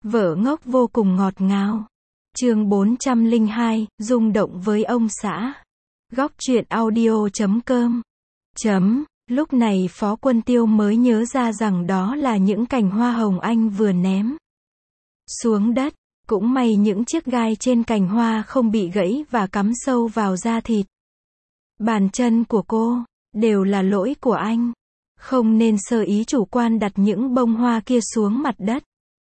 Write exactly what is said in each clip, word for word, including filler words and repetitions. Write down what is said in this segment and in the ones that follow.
Vợ ngốc vô cùng ngọt ngào. Chương bốn trăm lẻ hai, rung động với ông xã. Góc truyện audio chấm com. Chấm, lúc này Phó Quân Tiêu mới nhớ ra rằng đó là những cành hoa hồng anh vừa ném xuống đất. Cũng may những chiếc gai trên cành hoa không bị gãy và cắm sâu vào da thịt. Bàn chân của cô, đều là lỗi của anh. Không nên sơ ý chủ quan đặt những bông hoa kia xuống mặt đất.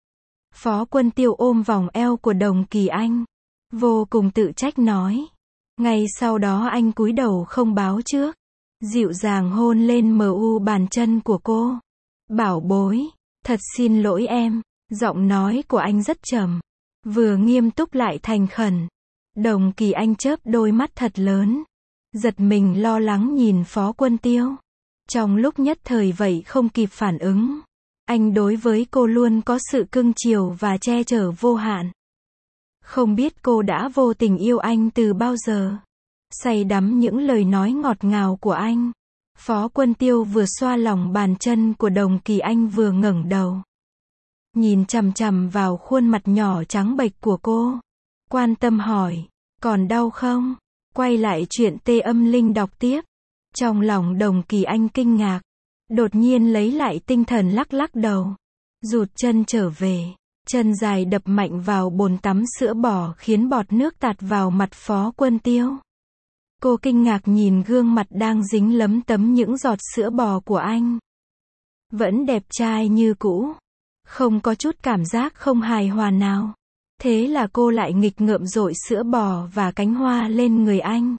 Phó Quân Tiêu ôm vòng eo của Đồng Kỳ Anh, vô cùng tự trách nói. Ngay sau đó anh cúi đầu không báo trước, dịu dàng hôn lên mờ u bàn chân của cô. Bảo bối, thật xin lỗi em. Giọng nói của anh rất trầm, vừa nghiêm túc lại thành khẩn. Đồng Kỳ Anh chớp đôi mắt thật lớn, giật mình lo lắng nhìn Phó Quân Tiêu. Trong lúc nhất thời vậy không kịp phản ứng. Anh đối với cô luôn có sự cưng chiều và che chở vô hạn. Không biết cô đã vô tình yêu anh từ bao giờ. Say đắm những lời nói ngọt ngào của anh. Phó Quân Tiêu vừa xoa lòng bàn chân của Đồng Kỳ Anh vừa ngẩng đầu, nhìn chằm chằm vào khuôn mặt nhỏ trắng bệch của cô. Quan tâm hỏi, còn đau không? Quay lại chuyện Tê Âm Linh đọc tiếp. Trong lòng Đồng Kỳ Anh kinh ngạc, đột nhiên lấy lại tinh thần lắc lắc đầu, rụt chân trở về, chân dài đập mạnh vào bồn tắm sữa bò khiến bọt nước tạt vào mặt Phó Quân Tiêu. Cô kinh ngạc nhìn gương mặt đang dính lấm tấm những giọt sữa bò của anh. Vẫn đẹp trai như cũ, không có chút cảm giác không hài hòa nào. Thế là cô lại nghịch ngợm dội sữa bò và cánh hoa lên người anh.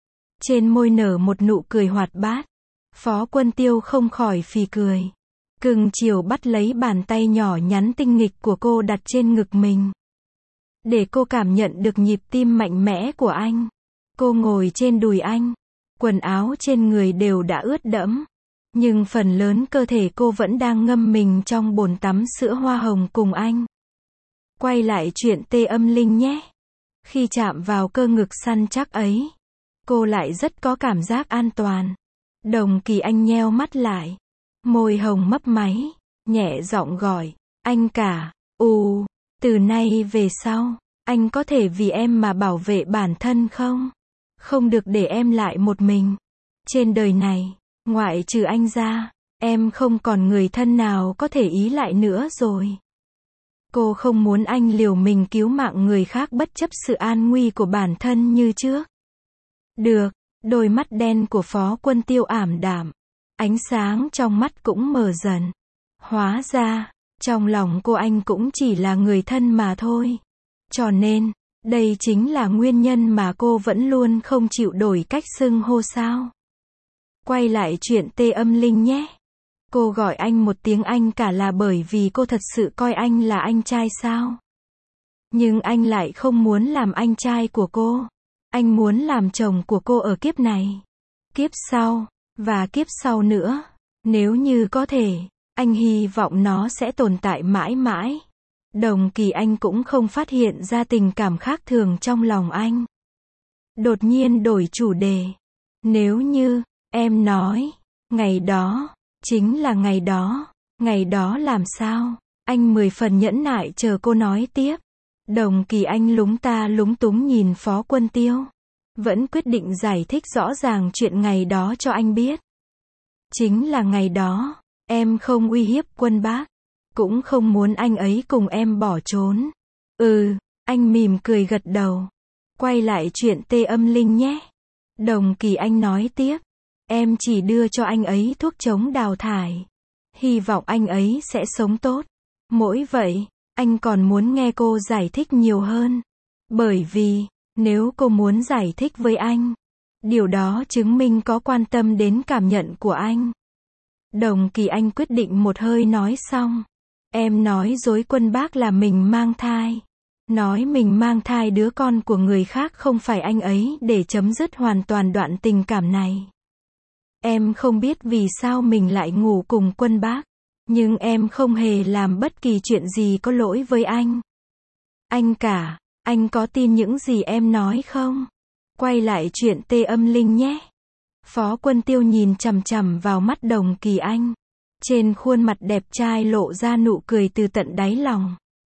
Trên môi nở một nụ cười hoạt bát. Phó Quân Tiêu không khỏi phì cười, cưng chiều bắt lấy bàn tay nhỏ nhắn tinh nghịch của cô đặt trên ngực mình, để cô cảm nhận được nhịp tim mạnh mẽ của anh. Cô ngồi trên đùi anh, quần áo trên người đều đã ướt đẫm, nhưng phần lớn cơ thể cô vẫn đang ngâm mình trong bồn tắm sữa hoa hồng cùng anh. Quay lại chuyện Tê Âm Linh nhé. Khi chạm vào cơ ngực săn chắc ấy, cô lại rất có cảm giác an toàn. Đồng Kỳ Anh nheo mắt lại, môi hồng mấp máy, nhẹ giọng gọi, anh cả. Ù, từ nay về sau, anh có thể vì em mà bảo vệ bản thân không? Không được để em lại một mình. Trên đời này, ngoại trừ anh ra, em không còn người thân nào có thể ý lại nữa rồi. Cô không muốn anh liều mình cứu mạng người khác bất chấp sự an nguy của bản thân như trước. Được. Đôi mắt đen của Phó Quân Tiêu ảm đạm, ánh sáng trong mắt cũng mờ dần. Hóa ra, trong lòng cô anh cũng chỉ là người thân mà thôi. Cho nên, đây chính là nguyên nhân mà cô vẫn luôn không chịu đổi cách xưng hô sao. Quay lại chuyện Tê Âm Linh nhé. Cô gọi anh một tiếng anh cả là bởi vì cô thật sự coi anh là anh trai sao? Nhưng anh lại không muốn làm anh trai của cô. Anh muốn làm chồng của cô ở kiếp này, kiếp sau, và kiếp sau nữa. Nếu như có thể, anh hy vọng nó sẽ tồn tại mãi mãi. Đồng Kỳ Anh cũng không phát hiện ra tình cảm khác thường trong lòng anh. Đột nhiên đổi chủ đề. Nếu như, em nói, ngày đó, chính là ngày đó. Ngày đó làm sao? Anh mười phần nhẫn nại chờ cô nói tiếp. Đồng Kỳ Anh lúng ta lúng túng nhìn Phó Quân Tiêu, vẫn quyết định giải thích rõ ràng chuyện ngày đó cho anh biết. Chính là ngày đó, em không uy hiếp Quân Bác, cũng không muốn anh ấy cùng em bỏ trốn. Ừ, anh mỉm cười gật đầu. Quay lại chuyện Tê Âm Linh nhé. Đồng Kỳ Anh nói tiếp, em chỉ đưa cho anh ấy thuốc chống đào thải, hy vọng anh ấy sẽ sống tốt. Mỗi vậy, anh còn muốn nghe cô giải thích nhiều hơn. Bởi vì, nếu cô muốn giải thích với anh, điều đó chứng minh có quan tâm đến cảm nhận của anh. Đồng Kỳ Anh quyết định một hơi nói xong. Em nói dối Quân Bác là mình mang thai. Nói mình mang thai đứa con của người khác không phải anh ấy để chấm dứt hoàn toàn đoạn tình cảm này. Em không biết vì sao mình lại ngủ cùng Quân Bác. Nhưng em không hề làm bất kỳ chuyện gì có lỗi với anh. Anh cả, anh có tin những gì em nói không? Quay lại chuyện Tê Âm Linh nhé. Phó Quân Tiêu nhìn chằm chằm vào mắt Đồng Kỳ Anh. Trên khuôn mặt đẹp trai lộ ra nụ cười từ tận đáy lòng.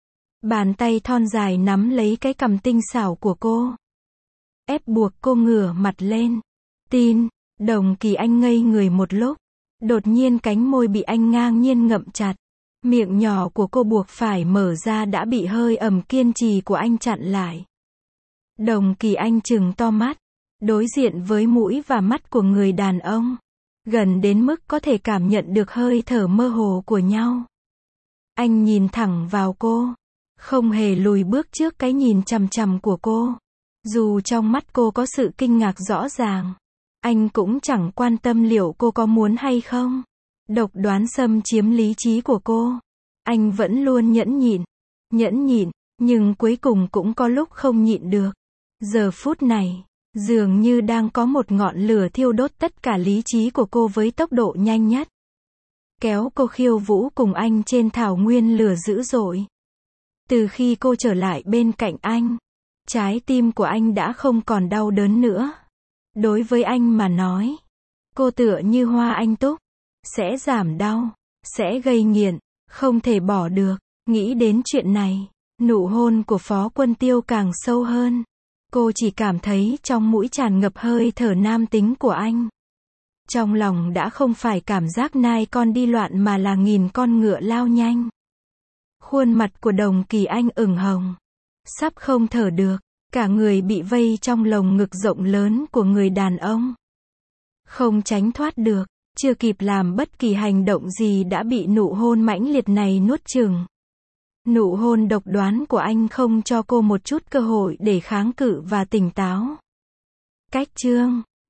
Bàn tay thon dài nắm lấy cái cằm tinh xảo của cô. Ép buộc cô ngửa mặt lên. Tin, Đồng Kỳ Anh ngây người một lúc. Đột nhiên cánh môi bị anh ngang nhiên ngậm chặt. Miệng nhỏ của cô buộc phải mở ra đã bị hơi ẩm kiên trì của anh chặn lại. Đồng Kỳ Anh trừng to mắt. Đối diện với mũi và mắt của người đàn ông. Gần đến mức có thể cảm nhận được hơi thở mơ hồ của nhau. Anh nhìn thẳng vào cô. Không hề lùi bước trước cái nhìn chằm chằm của cô. Dù trong mắt cô có sự kinh ngạc rõ ràng. Anh cũng chẳng quan tâm liệu cô có muốn hay không. Độc đoán xâm chiếm lý trí của cô. Anh vẫn luôn nhẫn nhịn. Nhẫn nhịn, nhưng cuối cùng cũng có lúc không nhịn được. Giờ phút này, dường như đang có một ngọn lửa thiêu đốt tất cả lý trí của cô với tốc độ nhanh nhất. Kéo cô khiêu vũ cùng anh trên thảo nguyên lửa dữ dội. Từ khi cô trở lại bên cạnh anh, trái tim của anh đã không còn đau đớn nữa. Đối với anh mà nói, cô tựa như hoa anh túc, sẽ giảm đau, sẽ gây nghiện, không thể bỏ được. Nghĩ đến chuyện này, nụ hôn của Phó Quân Tiêu càng sâu hơn. Cô chỉ cảm thấy trong mũi tràn ngập hơi thở nam tính của anh. Trong lòng đã không phải cảm giác nai con đi loạn mà là nghìn con ngựa lao nhanh. Khuôn mặt của Đồng Kỳ Anh ửng hồng. Sắp không thở được, cả người bị vây trong lồng ngực rộng lớn của người đàn ông. Không tránh thoát được, chưa kịp làm bất kỳ hành động gì đã bị nụ hôn mãnh liệt này nuốt chửng. Nụ hôn độc đoán của anh không cho cô một chút cơ hội để kháng cự và tỉnh táo. Cách chương